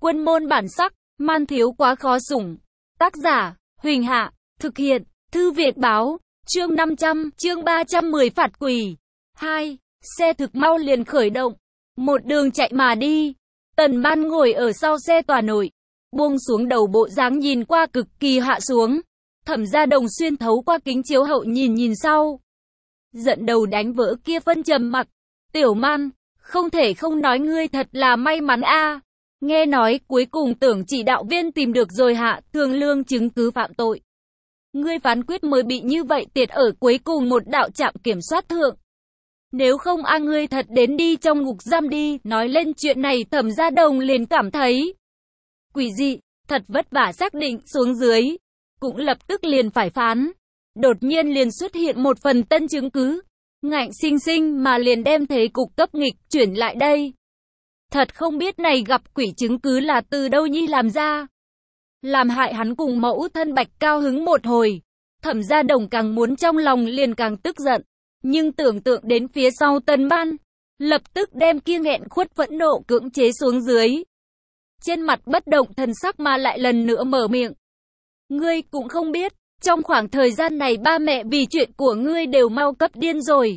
Quân môn bản sắc, man thiếu quá khó sủng. Tác giả, Huỳnh Hạ, thực hiện, Thư Viện Báo, chương 500, chương 310 phạt quỳ. 2. Xe thực mau liền khởi động, một đường chạy mà đi. Tần Ban ngồi ở sau xe tòa nội, buông xuống đầu bộ dáng nhìn qua cực kỳ hạ xuống. Thẩm Gia Đồng xuyên thấu qua kính chiếu hậu nhìn sau. Giận đầu đánh vỡ kia phân trầm mặc. Tiểu Man, không thể không nói ngươi thật là may mắn a. Nghe nói cuối cùng tưởng chỉ đạo viên tìm được rồi hạ thương lương chứng cứ phạm tội. Ngươi phán quyết mới bị như vậy tiệt ở cuối cùng một đạo trạm kiểm soát thượng. Nếu không ngươi thật đến đi trong ngục giam đi. Nói lên chuyện này Thẩm Gia Đồng liền cảm thấy quỷ dị, thật vất vả xác định xuống dưới, cũng lập tức liền phải phán. Đột nhiên liền xuất hiện một phần tân chứng cứ, ngạnh sinh sinh mà liền đem thế cục cấp nghịch chuyển lại đây. Thật không biết này gặp quỷ chứng cứ là từ đâu nhi làm ra. Làm hại hắn cùng mẫu thân Bạch cao hứng một hồi. Thẩm Gia Đồng càng muốn trong lòng liền càng tức giận. Nhưng tưởng tượng đến phía sau Tần Ban, lập tức đem kia nghẹn khuất phẫn nộ cưỡng chế xuống dưới. Trên mặt bất động thần sắc mà lại lần nữa mở miệng. Ngươi cũng không biết, trong khoảng thời gian này ba mẹ vì chuyện của ngươi đều mau cấp điên rồi.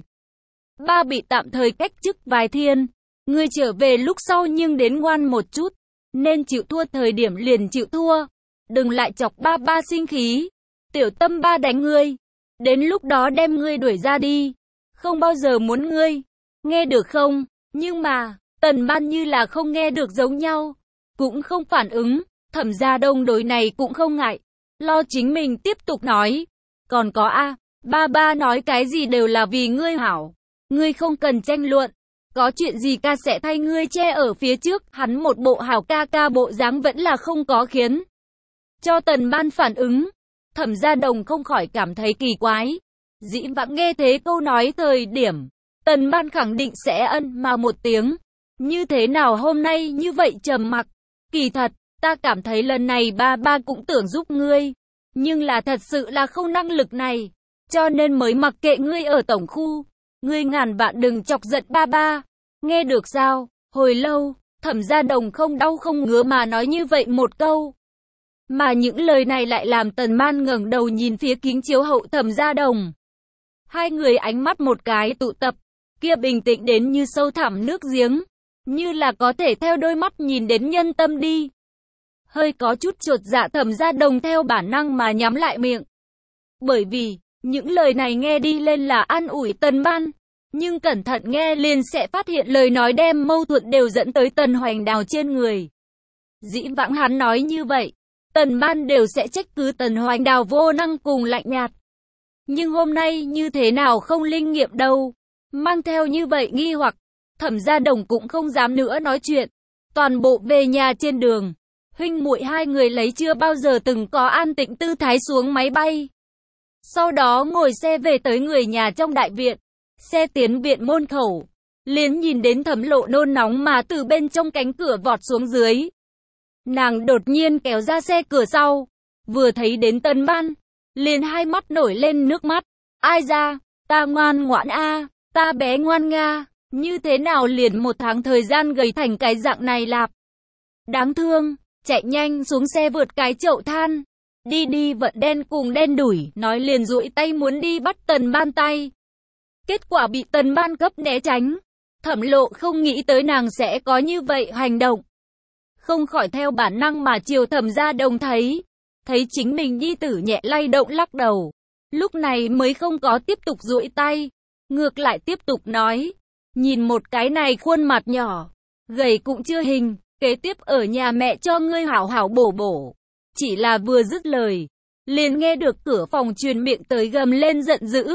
Ba bị tạm thời cách chức vài thiên. Ngươi trở về lúc sau nhưng đến ngoan một chút. Nên chịu thua thời điểm liền chịu thua. Đừng lại chọc ba sinh khí. Tiểu Tâm ba đánh ngươi. Đến lúc đó đem ngươi đuổi ra đi. Không bao giờ muốn ngươi. Nghe được không? Nhưng mà, Tần Ban như là không nghe được giống nhau. Cũng không phản ứng. Thẩm Gia Đồng đối này cũng không ngại. Lo chính mình tiếp tục nói. Còn có ba nói cái gì đều là vì ngươi hảo. Ngươi không cần tranh luận. Có chuyện gì ca sẽ thay ngươi che ở phía trước. Hắn một bộ hảo ca bộ dáng vẫn là không có khiến cho Tần Ban phản ứng. Thẩm Gia Đồng không khỏi cảm thấy kỳ quái. Dĩ vãng nghe thế câu nói thời điểm, Tần Ban khẳng định sẽ ân mà một tiếng. Như thế nào hôm nay như vậy trầm mặc? Kỳ thật, ta cảm thấy lần này ba cũng tưởng giúp ngươi. Nhưng là thật sự là không năng lực này. Cho nên mới mặc kệ ngươi ở tổng khu. Ngươi ngàn vạn đừng chọc giận ba. Nghe được sao? Hồi lâu, Thẩm Gia Đồng không đau không ngứa mà nói như vậy một câu. Mà những lời này lại làm Tần Ban ngẩng đầu nhìn phía kính chiếu hậu Thẩm Gia Đồng. Hai người ánh mắt một cái tụ tập, kia bình tĩnh đến như sâu thẳm nước giếng, như là có thể theo đôi mắt nhìn đến nhân tâm đi. Hơi có chút chột dạ Thẩm Gia Đồng theo bản năng mà nhắm lại miệng. Bởi vì, những lời này nghe đi lên là an ủi Tần Ban, nhưng cẩn thận nghe liền sẽ phát hiện lời nói đem mâu thuẫn đều dẫn tới Tần Hoành Đào trên người. Dĩ vãng hắn nói như vậy, Tần Ban đều sẽ trách cứ Tần Hoành Đào vô năng cùng lạnh nhạt. Nhưng hôm nay như thế nào không linh nghiệm đâu. Mang theo như vậy nghi hoặc, Thẩm Gia Đồng cũng không dám nữa nói chuyện. Toàn bộ về nhà trên đường, huynh muội hai người lấy chưa bao giờ từng có an tĩnh tư thái xuống máy bay. Sau đó ngồi xe về tới người nhà trong đại viện. Xe tiến viện môn khẩu, liền nhìn đến Thẩm Lộ nôn nóng mà từ bên trong cánh cửa vọt xuống dưới. Nàng đột nhiên kéo ra xe cửa sau, vừa thấy đến Tần Ban, liền hai mắt nổi lên nước mắt. Ai ra, ta ngoan ngoãn ta bé ngoan nga, như thế nào liền một tháng thời gian gầy thành cái dạng này lạp. Đáng thương, chạy nhanh xuống xe vượt cái chậu than. Đi vận đen cùng đen đủi, nói liền duỗi tay muốn đi bắt Tần Ban tay. Kết quả bị Tần Ban cấp né tránh. Thẩm Lộ không nghĩ tới nàng sẽ có như vậy hành động. Không khỏi theo bản năng mà chiều Thẩm Gia Đồng thấy chính mình nhi tử nhẹ lay động lắc đầu. Lúc này mới không có tiếp tục duỗi tay. Ngược lại tiếp tục nói. Nhìn một cái này khuôn mặt nhỏ, gầy cũng chưa hình, kế tiếp ở nhà mẹ cho ngươi hảo hảo bổ. Chỉ là vừa dứt lời, liền nghe được cửa phòng truyền miệng tới gầm lên giận dữ.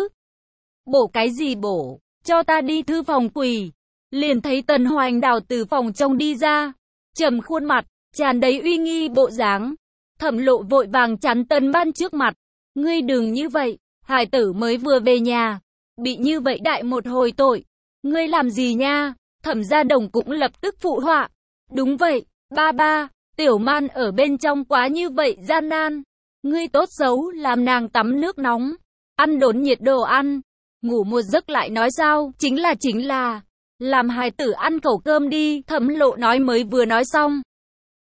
Bổ cái gì bổ, cho ta đi thư phòng quỳ. Liền thấy Tần Hoành Đào từ phòng trong đi ra, trầm khuôn mặt, tràn đầy uy nghi bộ dáng. Thẩm Lộ vội vàng chắn Tần Ban trước mặt. Ngươi đừng như vậy, hải tử mới vừa về nhà, bị như vậy đại một hồi tội. Ngươi làm gì nha? Thẩm Gia Đồng cũng lập tức phụ họa. Đúng vậy, ba, Tiểu Man ở bên trong quá như vậy gian nan. Ngươi tốt xấu làm nàng tắm nước nóng, ăn đốn nhiệt đồ ăn, ngủ một giấc lại nói sao? Chính là, làm hài tử ăn khẩu cơm đi. Thẩm Lộ nói mới vừa nói xong,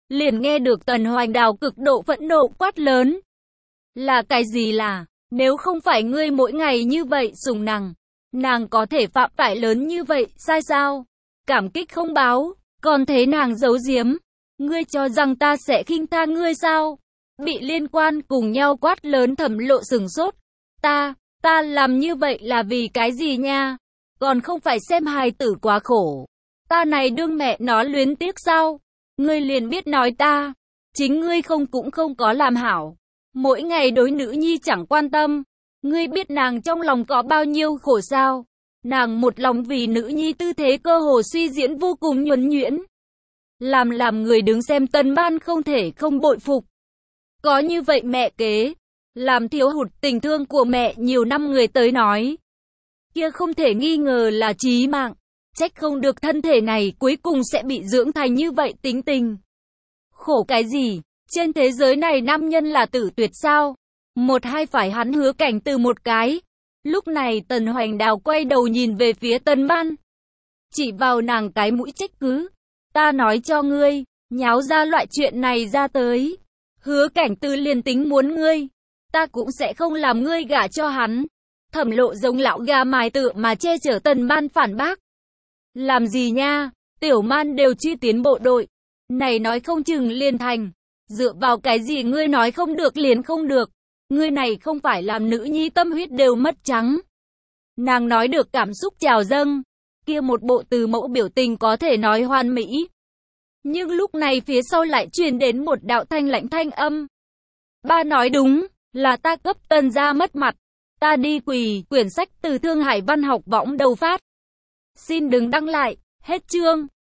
liền nghe được Tần Hoành Đào cực độ phẫn nộ quát lớn. Là cái gì là, nếu không phải ngươi mỗi ngày như vậy sủng nàng có thể phạm phải lớn như vậy, sai sao? Cảm kích không báo, còn thế nàng giấu giếm. Ngươi cho rằng ta sẽ khinh tha ngươi sao? Bị liên quan cùng nhau quát lớn Thẩm Lộ sửng sốt. Ta làm như vậy là vì cái gì nha? Còn không phải xem hài tử quá khổ. Ta này đương mẹ nó luyến tiếc sao? Ngươi liền biết nói ta. Chính ngươi cũng không có làm hảo. Mỗi ngày đối nữ nhi chẳng quan tâm. Ngươi biết nàng trong lòng có bao nhiêu khổ sao? Nàng một lòng vì nữ nhi tư thế cơ hồ suy diễn vô cùng nhuần nhuyễn. Làm người đứng xem Tần Ban không thể không bội phục. Có như vậy mẹ kế, làm thiếu hụt tình thương của mẹ nhiều năm người tới nói. Kia không thể nghi ngờ là chí mạng. Trách không được thân thể này cuối cùng sẽ bị dưỡng thành như vậy tính tình. Khổ cái gì? Trên thế giới này nam nhân là tử tuyệt sao? Một hai phải hắn Hứa Cảnh Từ một cái. Lúc này Tần Hoành Đào quay đầu nhìn về phía Tần Ban. Chỉ vào nàng cái mũi trách cứ. Ta nói cho ngươi, nháo ra loại chuyện này ra tới. Hứa Cảnh Từ liền tính muốn ngươi. Ta cũng sẽ không làm ngươi gả cho hắn. Thẩm Lộ giống lão gà mái tự mà che chở Tần Ban phản bác. Làm gì nha, Tiểu Man đều truy tiến bộ đội. Này nói không chừng liền thành. Dựa vào cái gì ngươi nói không được liền không được. Ngươi này không phải làm nữ nhi tâm huyết đều mất trắng. Nàng nói được cảm xúc trào dâng. Kia một bộ từ mẫu biểu tình có thể nói hoàn mỹ. Nhưng lúc này phía sau lại truyền đến một đạo thanh lãnh thanh âm. Ba nói đúng, là ta cấp Tần gia mất mặt. Ta đi quỳ, quyển sách từ Thương Hải Văn Học Võng đầu phát. Xin đừng đăng lại, hết chương.